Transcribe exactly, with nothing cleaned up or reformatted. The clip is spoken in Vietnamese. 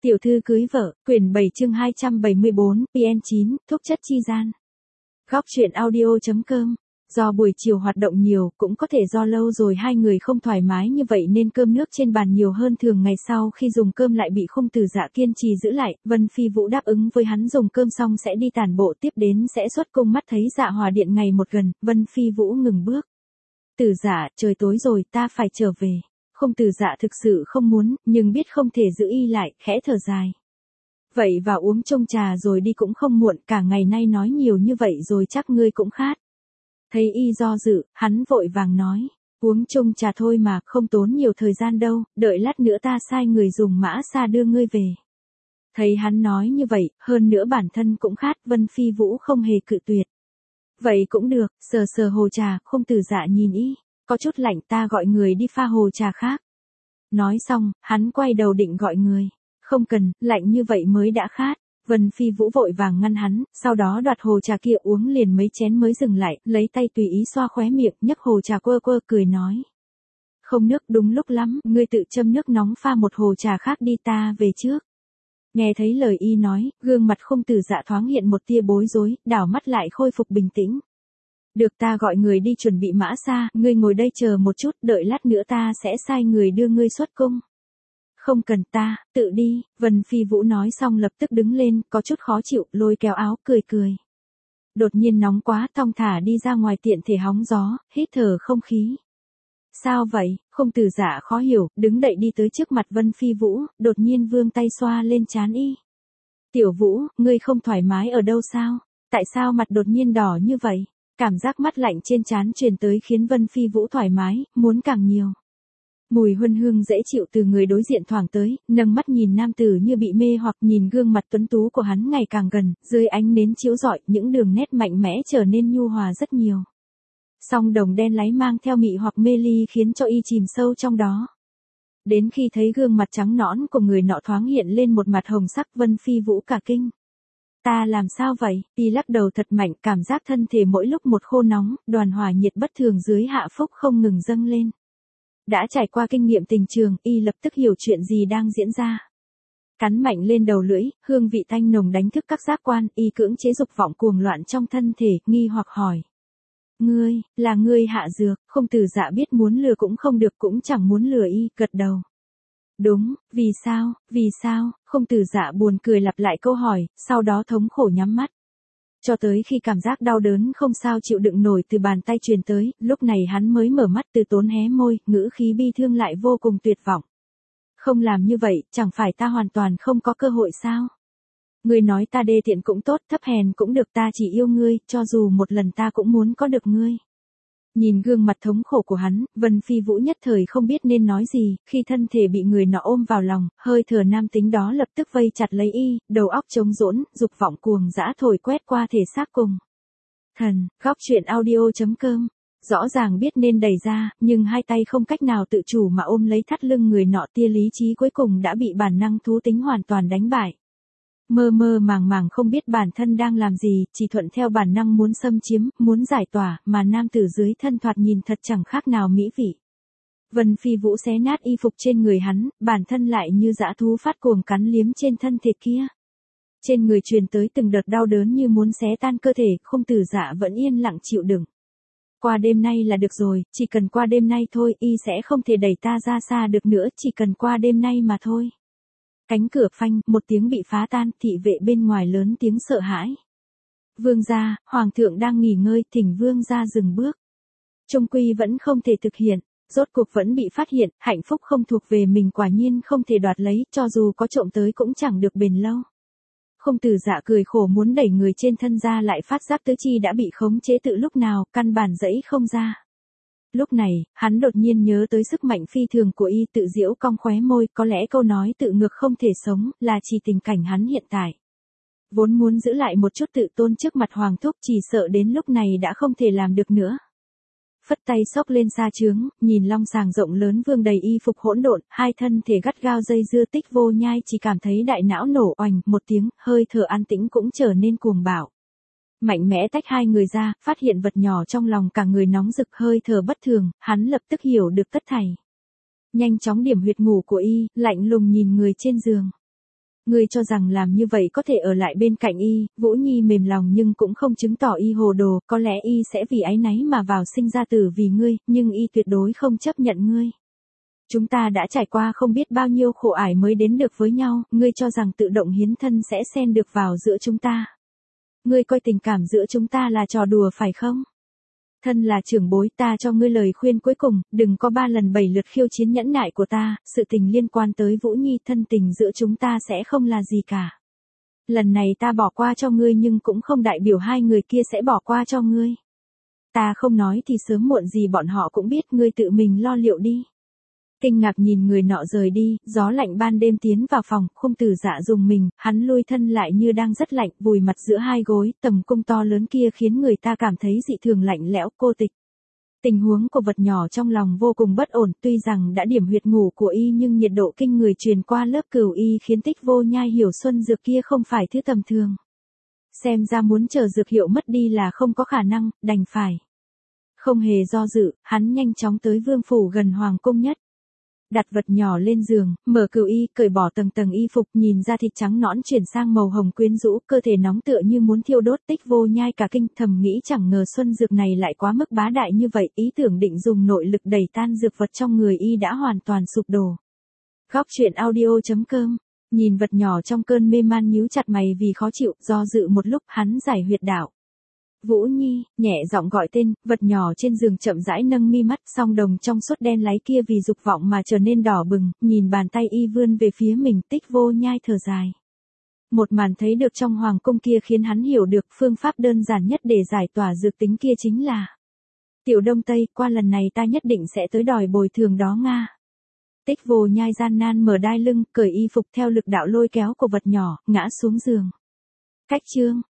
Tiểu thư cưới vợ, quyển bảy chương hai trăm bảy mươi bốn, pê en chín, thuốc chất chi gian. Góc truyện audio.com. Do buổi chiều hoạt động nhiều, cũng có thể do lâu rồi hai người không thoải mái như vậy nên cơm nước trên bàn nhiều hơn thường ngày. Sau khi dùng cơm lại bị Khung Tử Dạ kiên trì giữ lại, Vân Phi Vũ đáp ứng với hắn dùng cơm xong sẽ đi tản bộ, tiếp đến sẽ xuất cung. Mắt thấy Dạ Hòa Điện ngày một gần, Vân Phi Vũ ngừng bước. Tử Dạ, trời tối rồi, ta phải trở về. Khung Tử Dạ thực sự không muốn, nhưng biết không thể giữ y lại, khẽ thở dài. Vậy vào uống chung trà rồi đi cũng không muộn, cả ngày nay nói nhiều như vậy rồi chắc ngươi cũng khát. Thấy y do dự, hắn vội vàng nói, uống chung trà thôi mà, không tốn nhiều thời gian đâu, đợi lát nữa ta sai người dùng mã xa đưa ngươi về. Thấy hắn nói như vậy, hơn nữa bản thân cũng khát, Vân Phi Vũ không hề cự tuyệt. Vậy cũng được, sờ sờ hồ trà, Khung Tử Dạ nhìn y, có chút lạnh, ta gọi người đi pha hồ trà khác. Nói xong, hắn quay đầu định gọi người. Không cần, lạnh như vậy mới đã khát. Vân Phi Vũ vội vàng ngăn hắn, sau đó đoạt hồ trà kia uống liền mấy chén mới dừng lại, lấy tay tùy ý xoa khóe miệng, nhấc hồ trà quơ quơ cười nói. Không nước đúng lúc lắm, ngươi tự châm nước nóng pha một hồ trà khác đi, ta về trước. Nghe thấy lời y nói, gương mặt Khung Tử Dạ thoáng hiện một tia bối rối, đảo mắt lại khôi phục bình tĩnh. Được, ta gọi người đi chuẩn bị mã xa, ngươi ngồi đây chờ một chút, đợi lát nữa ta sẽ sai người đưa ngươi xuất cung. Không cần, ta, tự đi, Vân Phi Vũ nói xong lập tức đứng lên, có chút khó chịu, lôi kéo áo, cười cười. Đột nhiên nóng quá, thong thả đi ra ngoài tiện thể hóng gió, hít thở không khí. Sao vậy? Khung Tử Dạ khó hiểu, đứng dậy đi tới trước mặt Vân Phi Vũ, đột nhiên vươn tay xoa lên trán y. Tiểu Vũ, ngươi không thoải mái ở đâu sao? Tại sao mặt đột nhiên đỏ như vậy? Cảm giác mát lạnh trên trán truyền tới khiến Vân Phi Vũ thoải mái, muốn càng nhiều. Mùi huân hương dễ chịu từ người đối diện thoảng tới, nâng mắt nhìn nam tử như bị mê hoặc, nhìn gương mặt tuấn tú của hắn ngày càng gần, dưới ánh nến chiếu rọi, những đường nét mạnh mẽ trở nên nhu hòa rất nhiều. Song đồng đen láy mang theo mị hoặc mê ly khiến cho y chìm sâu trong đó. Đến khi thấy gương mặt trắng nõn của người nọ thoáng hiện lên một mặt hồng sắc, Vân Phi Vũ cả kinh. Ta làm sao vậy? Y lắc đầu thật mạnh, cảm giác thân thể mỗi lúc một khô nóng, đoàn hỏa nhiệt bất thường dưới hạ phúc không ngừng dâng lên. Đã trải qua kinh nghiệm tình trường, y lập tức hiểu chuyện gì đang diễn ra. Cắn mạnh lên đầu lưỡi, hương vị thanh nồng đánh thức các giác quan, y cưỡng chế dục vọng cuồng loạn trong thân thể, nghi hoặc hỏi. Ngươi, là ngươi hạ dược? Khung Tử Dạ biết muốn lừa cũng không được, cũng chẳng muốn lừa y, gật đầu. Đúng, vì sao, vì sao? Khung Tử Dạ buồn cười lặp lại câu hỏi, sau đó thống khổ nhắm mắt. Cho tới khi cảm giác đau đớn không sao chịu đựng nổi từ bàn tay truyền tới, lúc này hắn mới mở mắt, từ tốn hé môi, ngữ khí bi thương lại vô cùng tuyệt vọng. Không làm như vậy, chẳng phải ta hoàn toàn không có cơ hội sao? Ngươi nói ta đê tiện cũng tốt, thấp hèn cũng được, ta chỉ yêu ngươi, cho dù một lần ta cũng muốn có được ngươi. Nhìn gương mặt thống khổ của hắn, Vân Phi Vũ nhất thời không biết nên nói gì, khi thân thể bị người nọ ôm vào lòng, hơi thở nam tính đó lập tức vây chặt lấy y, đầu óc trống rỗng, dục vọng cuồng dã thổi quét qua thể xác cùng. Thần, góc truyện audio.com. Rõ ràng biết nên đẩy ra, nhưng hai tay không cách nào tự chủ mà ôm lấy thắt lưng người nọ, tia lý trí cuối cùng đã bị bản năng thú tính hoàn toàn đánh bại. Mơ mơ màng màng không biết bản thân đang làm gì, chỉ thuận theo bản năng muốn xâm chiếm, muốn giải tỏa, mà nam tử dưới thân thoạt nhìn thật chẳng khác nào mỹ vị. Vân Phi Vũ xé nát y phục trên người hắn, bản thân lại như dã thú phát cuồng cắn liếm trên thân thể kia. Trên người truyền tới từng đợt đau đớn như muốn xé tan cơ thể, Khung Tử Dạ vẫn yên lặng chịu đựng. Qua đêm nay là được rồi, chỉ cần qua đêm nay thôi, y sẽ không thể đẩy ta ra xa được nữa, chỉ cần qua đêm nay mà thôi. Cánh cửa phanh, một tiếng bị phá tan, thị vệ bên ngoài lớn tiếng sợ hãi. Vương gia, hoàng thượng đang nghỉ ngơi, thỉnh vương gia dừng bước. Trung quy vẫn không thể thực hiện, rốt cuộc vẫn bị phát hiện, hạnh phúc không thuộc về mình quả nhiên không thể đoạt lấy, cho dù có trộm tới cũng chẳng được bền lâu. Khung Tử Dạ cười khổ muốn đẩy người trên thân ra lại phát giác tứ chi đã bị khống chế từ lúc nào, căn bản dẫy không ra. Lúc này, hắn đột nhiên nhớ tới sức mạnh phi thường của y, tự giễu cong khóe môi, có lẽ câu nói tự ngược không thể sống, là chỉ tình cảnh hắn hiện tại. Vốn muốn giữ lại một chút tự tôn trước mặt hoàng thúc, chỉ sợ đến lúc này đã không thể làm được nữa. Phất tay xốc lên sa trướng, nhìn long sàng rộng lớn vương đầy y phục hỗn độn, hai thân thể gắt gao dây dưa tích vô nhai, chỉ cảm thấy đại não nổ oành một tiếng, hơi thở an tĩnh cũng trở nên cuồng bạo. Mạnh mẽ tách hai người ra, phát hiện vật nhỏ trong lòng cả người nóng rực, hơi thở bất thường, hắn lập tức hiểu được tất thảy. Nhanh chóng điểm huyệt ngủ của y, lạnh lùng nhìn người trên giường. Ngươi cho rằng làm như vậy có thể ở lại bên cạnh y, Vũ Nhi mềm lòng nhưng cũng không chứng tỏ y hồ đồ, có lẽ y sẽ vì áy náy mà vào sinh ra tử vì ngươi, nhưng y tuyệt đối không chấp nhận ngươi. Chúng ta đã trải qua không biết bao nhiêu khổ ải mới đến được với nhau, ngươi cho rằng tự động hiến thân sẽ xen được vào giữa chúng ta. Ngươi coi tình cảm giữa chúng ta là trò đùa phải không? Thân là trưởng bối, ta cho ngươi lời khuyên cuối cùng, đừng có ba lần bảy lượt khiêu chiến nhẫn nại của ta, sự tình liên quan tới Vũ Nhi, thân tình giữa chúng ta sẽ không là gì cả. Lần này ta bỏ qua cho ngươi nhưng cũng không đại biểu hai người kia sẽ bỏ qua cho ngươi. Ta không nói thì sớm muộn gì bọn họ cũng biết, ngươi tự mình lo liệu đi. Kinh ngạc nhìn người nọ rời đi, gió lạnh ban đêm tiến vào phòng, Khung Tử Dạ dùng mình, hắn lui thân lại như đang rất lạnh, vùi mặt giữa hai gối, tầm cung to lớn kia khiến người ta cảm thấy dị thường lạnh lẽo, cô tịch. Tình huống của vật nhỏ trong lòng vô cùng bất ổn, tuy rằng đã điểm huyệt ngủ của y nhưng nhiệt độ kinh người truyền qua lớp cửu y khiến Tích Vô Nhai hiểu xuân dược kia không phải thứ tầm thường. Xem ra muốn chờ dược hiệu mất đi là không có khả năng, đành phải. Không hề do dự, hắn nhanh chóng tới vương phủ gần hoàng cung nhất. Đặt vật nhỏ lên giường, mở cửu y, cởi bỏ tầng tầng y phục, nhìn ra thịt trắng nõn chuyển sang màu hồng quyến rũ, cơ thể nóng tựa như muốn thiêu đốt. Tích Vô Nhai cả kinh, thầm nghĩ chẳng ngờ xuân dược này lại quá mức bá đại như vậy, ý tưởng định dùng nội lực đẩy tan dược vật trong người y đã hoàn toàn sụp đổ. Góc truyện audio chấm com. Nhìn vật nhỏ trong cơn mê man nhíu chặt mày vì khó chịu, do dự một lúc, hắn giải huyệt đạo. Vũ Nhi, nhẹ giọng gọi tên, vật nhỏ trên giường chậm rãi nâng mi mắt, song đồng trong suốt đen láy kia vì dục vọng mà trở nên đỏ bừng, nhìn bàn tay y vươn về phía mình. Tích Vô Nhai thở dài. Một màn thấy được trong hoàng cung kia khiến hắn hiểu được phương pháp đơn giản nhất để giải tỏa dược tính kia chính là: Tiểu Đông Tây, qua lần này ta nhất định sẽ tới đòi bồi thường đó Nga. Tích Vô Nhai gian nan mở đai lưng, cởi y phục theo lực đạo lôi kéo của vật nhỏ, ngã xuống giường. Cách chương